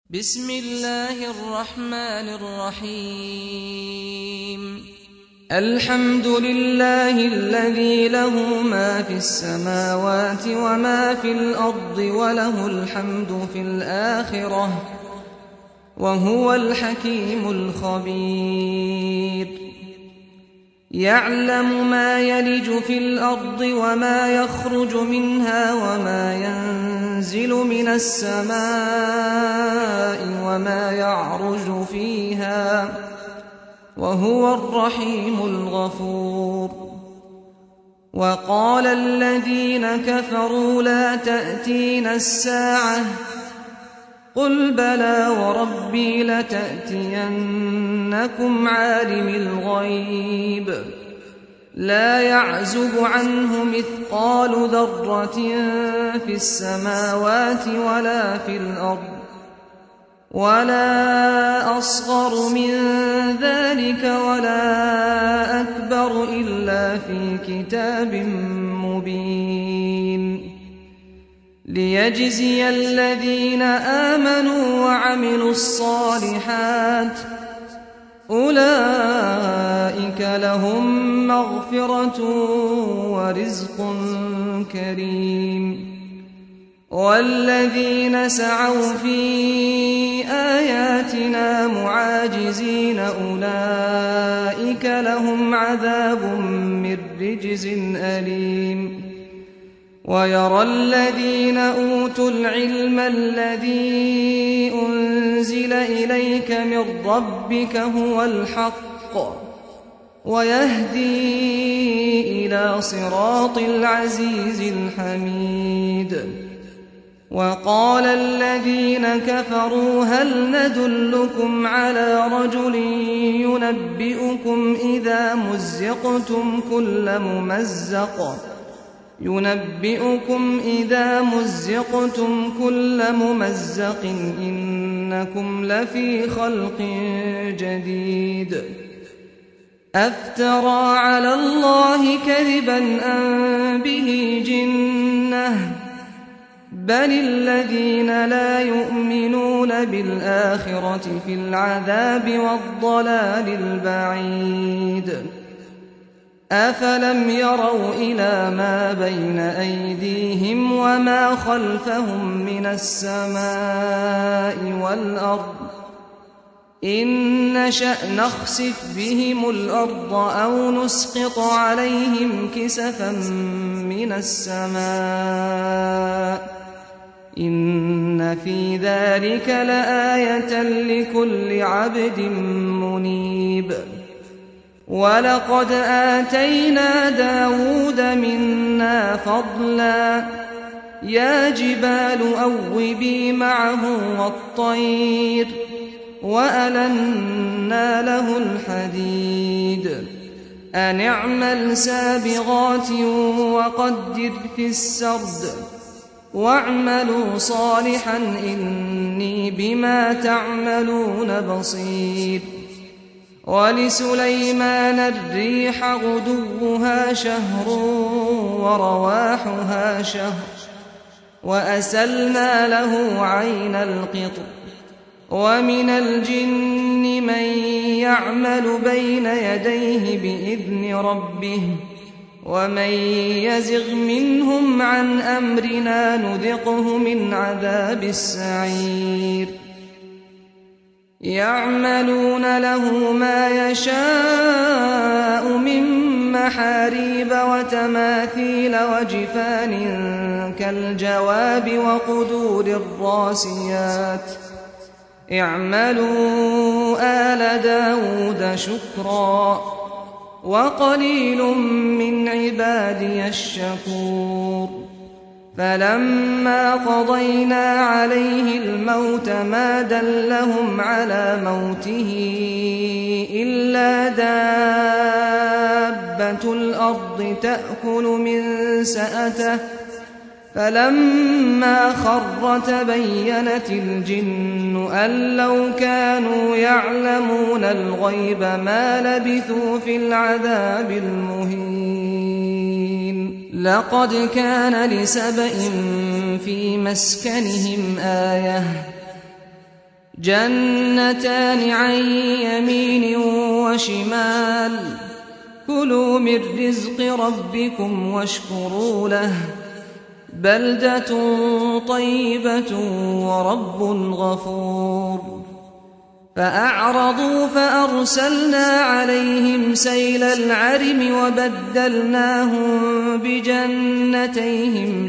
بسم الله الرحمن الرحيم الحمد لله الذي له ما في السماوات وما في الأرض وله الحمد في الآخرة وهو الحكيم الخبير يعلم ما يلج في الأرض وما يخرج منها وما ينزل من السماء وما يعرج فيها وهو الرحيم الغفور وقال الذين كفروا لا تأتينا الساعة قل بلى وربي لتأتينكم عالم الغيب لا يعزب عنه مثقال ذرة في السماوات ولا في الأرض ولا أصغر من ذلك ولا أكبر إلا في كتاب مبين ليجزي الذين آمنوا وعملوا الصالحات أولئك لهم مغفرة ورزق كريم والذين سعوا في آياتنا معاجزين أولئك لهم عذاب من رجز أليم ويرى الذين أوتوا العلم الذي أنزل إليك من ربك هو الحق ويهدي إلى صراط العزيز الحميد وقال الذين كفروا هل ندلكم على رجل ينبئكم إذا مزقتم كل ممزق إنكم لفي خلق جديد أفترى على الله كذبا أم به جنة بل الذين لا يؤمنون بالآخرة في العذاب والضلال البعيد أفلم يروا إلى ما بين أيديهم وما خلفهم من السماء والأرض إن نشأ نخسف بهم الأرض أو نسقط عليهم كسفا من السماء إن في ذلك لآية لكل عبد منيب ولقد آتينا داود منا فضلا يا جبال أوبي معه والطير وألنا له الحديد أن اعمل سابغات وقدر في السرد واعملوا صالحا إني بما تعملون بصير ولسليمان الريح غدوها شهر ورواحها شهر وأسلنا له عين القطر ومن الجن من يعمل بين يديه بإذن ربه ومن يزغ منهم عن أمرنا نذقه من عذاب السعير يعملون له ما يشاء من محاريب وتماثيل وجفان كالجواب وقدور الراسيات اعملوا آل داود شكرا وقليل من عبادي الشكور فلما قضينا عليه الموت ما دلهم على موته إلا دابة الأرض تأكل من سأته فلما خر تبينت الجن أن لو كانوا يعلمون الغيب ما لبثوا في العذاب المهين لقد كان لسبإ في مسكنهم آية جنتان عن يمين وشمال كلوا من رزق ربكم واشكروا له بلدة طيبة ورب غفور فأعرضوا فأرسلنا عليهم سيل العرم وبدلناهم بجنتيهم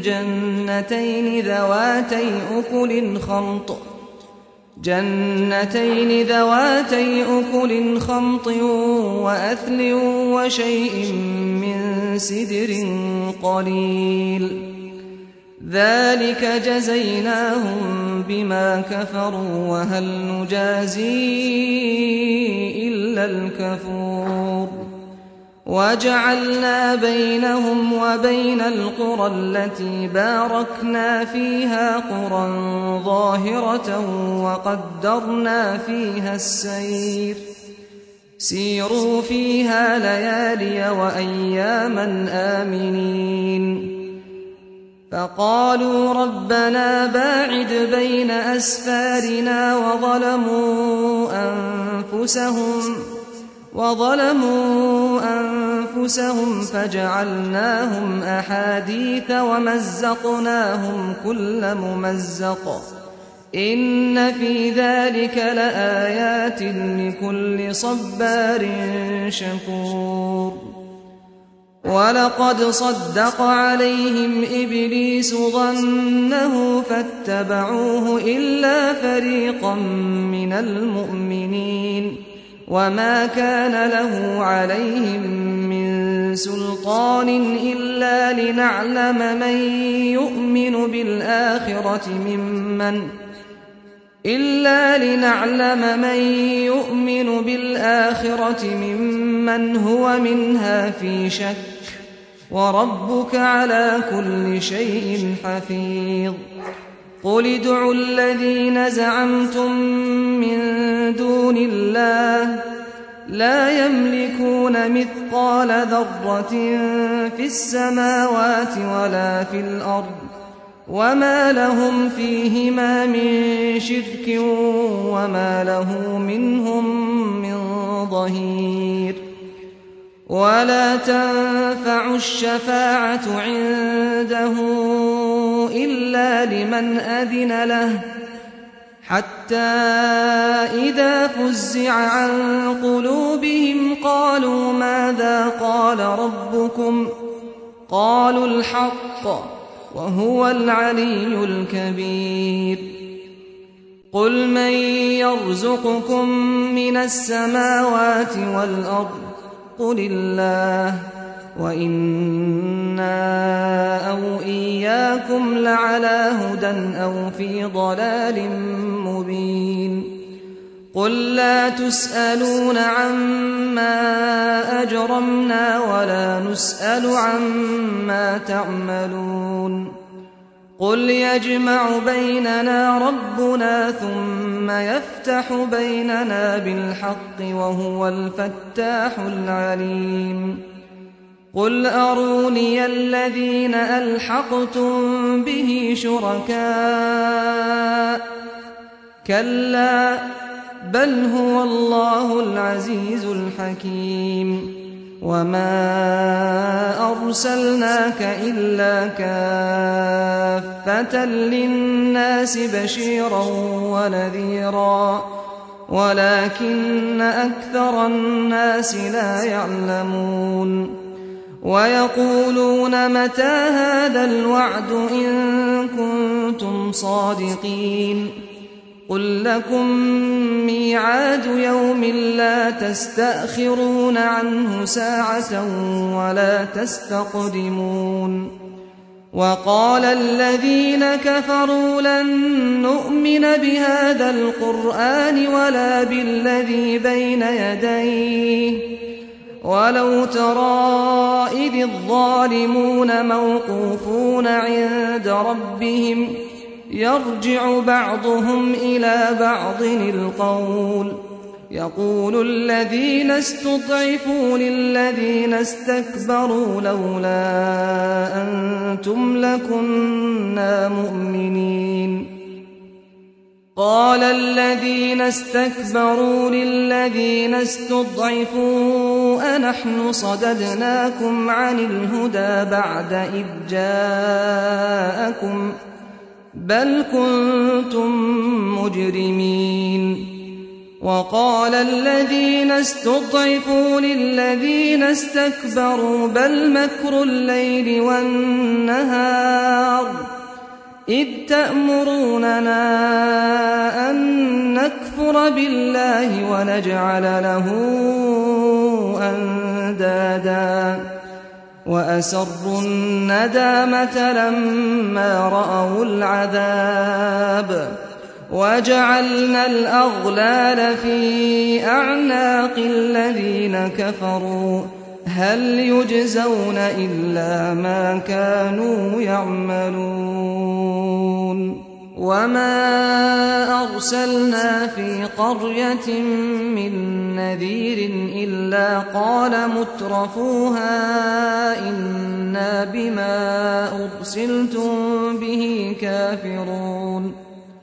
جنتين ذواتي أكل خمط وأثل وشيء من سدر قليل ذلك جزيناهم بما كفروا وهل نجازي إلا الكفور وجعلنا بينهم وبين القرى التي باركنا فيها قرى ظاهرة وقدرنا فيها السير سيروا فيها ليالي وأياما آمنين فقالوا ربنا باعد بين أسفارنا وظلموا أنفسهم فجعلناهم أحاديث ومزقناهم كل ممزق إن في ذلك لآيات لكل صبار شكور ولقد صدق عليهم إبليس ظنه فاتبعوه إلا فريقا من المؤمنين وما كان له عليهم من سلطان إلا لنعلم من يؤمن بالآخرة ممن هو منها في شك وربك على كل شيء حفيظ قل ادعوا الذين زعمتم من دون الله لا يملكون مثقال ذرة في السماوات ولا في الأرض وما لهم فيهما من شرك وما له منهم من ظهير ولا تنفع الشفاعة عنده إلا لمن أذن له حتى إذا فزع عن قلوبهم قالوا ماذا قال ربكم قالوا الحق وهو العلي الكبير قل من يرزقكم من السماوات والأرض قل الله وإنا أو إياكم لعلى هدى أو في ضلال مبين قل لا تسألون عما أجرمنا ولا نسأل عما تعملون قل يجمع بيننا ربنا ثم يفتح بيننا بالحق وهو الفتاح العليم قل أروني الذين ألحقتم به شركاء كلا بل هو الله العزيز الحكيم وما أرسلناك إلا كافة للناس بشيرا ونذيرا ولكن أكثر الناس لا يعلمون ويقولون متى هذا الوعد إن كنتم صادقين قل لكم ميعاد يوم لا تستأخرون عنه ساعة ولا تستقدمون وقال الذين كفروا لن نؤمن بهذا القرآن ولا بالذي بين يديه ولو ترى إذ الظالمون موقوفون عند ربهم يرجع بعضهم إلى بعض القول يقول الذين استضعفوا للذين استكبروا لولا أنتم لكنا مؤمنين قال الذين استكبروا للذين استضعفوا أنحن صددناكم عن الهدى بعد إذ جاءكم بل كنتم مجرمين وقال الذين استضعفوا للذين استكبروا بل مكر الليل والنهار إذ تأمروننا أن نكفر بالله ونجعل له أندادا وأسروا الندامة لما رأوا العذاب وجعلنا الأغلال في أعناق الذين كفروا هل يجزون إلا ما كانوا يعملون وما أرسلنا في قرية من نذير إلا قال مترفوها إنا بما أرسلتم به كافرون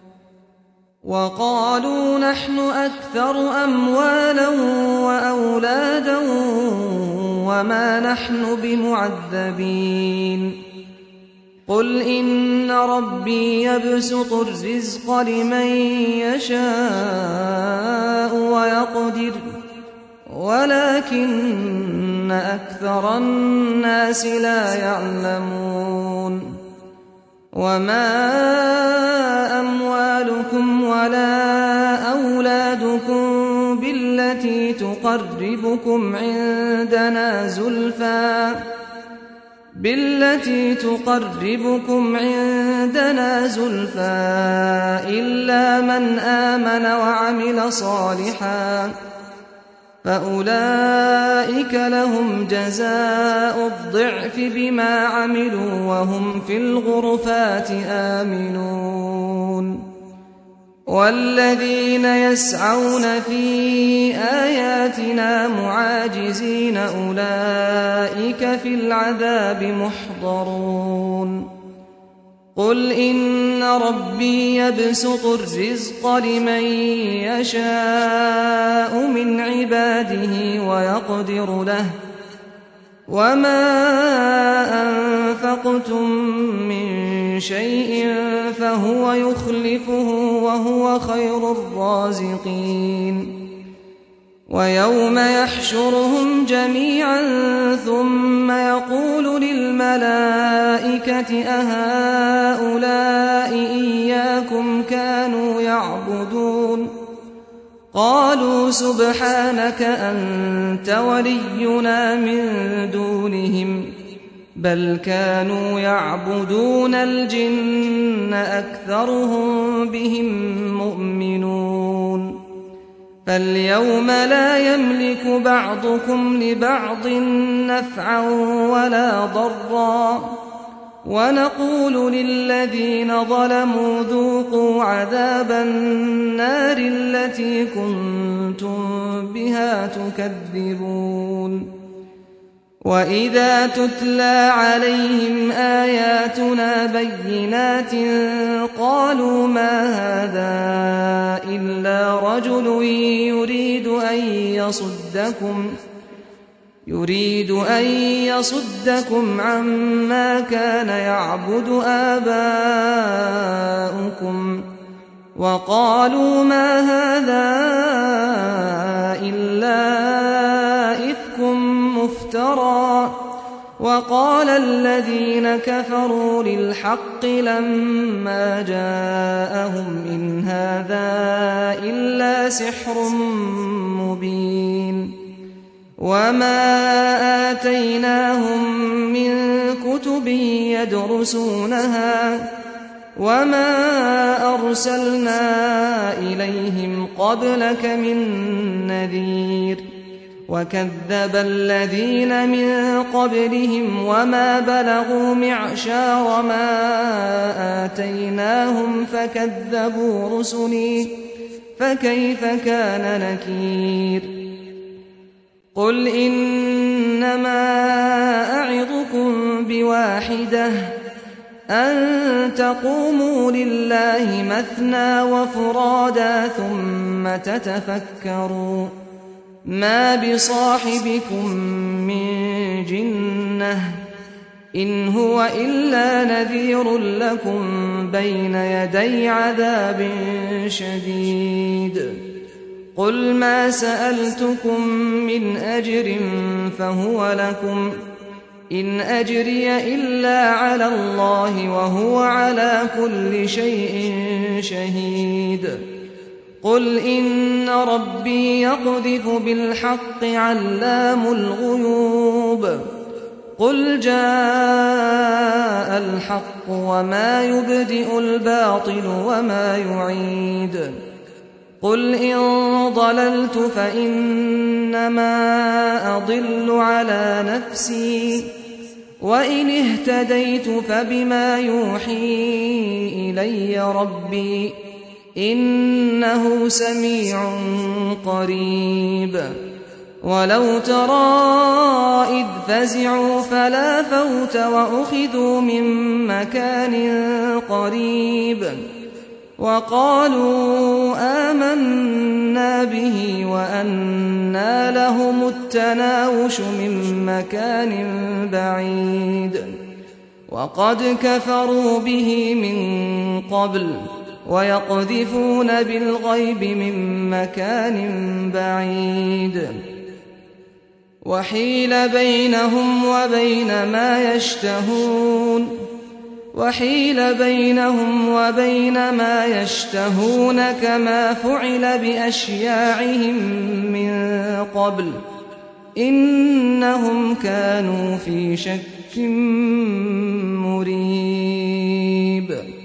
وقالوا نحن أكثر أموالا وأولادا وما نحن بمعذبين قل إن ربي يبسط الرزق لمن يشاء ويقدر ولكن أكثر الناس لا يعلمون وما أموالكم ولا أولادكم بالتي تقربكم عندنا زلفى إلا من آمن وعمل صالحا فأولئك لهم جزاء الضعف بما عملوا وهم في الغرفات آمنون والذين يسعون في آياتنا معاجزين أولئك في العذاب محضرون قل إن ربي يبسط الرزق لمن يشاء من عباده ويقدر له وما أنفقتم من شيء فهو يخلفه وهو خير الرازقين ويوم يحشرهم جميعا ثم يقول للملائكة أهؤلاء إياكم كانوا يعبدون قالوا سبحانك أنت ولينا من دونهم بل كانوا يعبدون الجن أكثرهم بهم مؤمنون فاليوم لا يملك بعضكم لبعض نفعا ولا ضرا ونقول للذين ظلموا ذوقوا عذاب النار التي كنتم بها تكذبون وإذا تتلى عليهم آياتنا بينات قالوا ما هذا إلا رجل يريد أن يصدكم عما كان يعبد آباؤكم وقالوا ما هذا إلا إفك مفترى وقال الذين كفروا للحق لما جاءهم إن هذا إلا سحر مبين وما آتيناهم من كتب يدرسونها وما أرسلنا إليهم قبلك من نذير وكذب الذين من قبلهم وما بلغوا معشار ما آتيناهم فكذبوا رسلي فكيف كان نكير قل إنما أعظكم بواحدة أن تقوموا لله مثنى وفرادا ثم تتفكروا ما بصاحبكم من جنة إن هو إلا نذير لكم بين يدي عذاب شديد قل ما سألتكم من أجر فهو لكم إن أجري إلا على الله وهو على كل شيء شهيد قل إن ربي يقذف بالحق علام الغيوب قل جاء الحق وما يبدئ الباطل وما يعيد قل إن ضللت فإنما أضل على نفسي وإن اهتديت فبما يوحي إلي ربي إنه سميع قريب ولو ترى إذ فزعوا فلا فوت وأخذوا من مكان قريب وقالوا آمنا به وأنى لهم التناوش من مكان بعيد وقد كفروا به من قبل ويقذفون بالغيب من مكان بعيد وحيل بينهم وبين ما يشتهون كما فعل بأشياعهم من قبل إنهم كانوا في شك مريب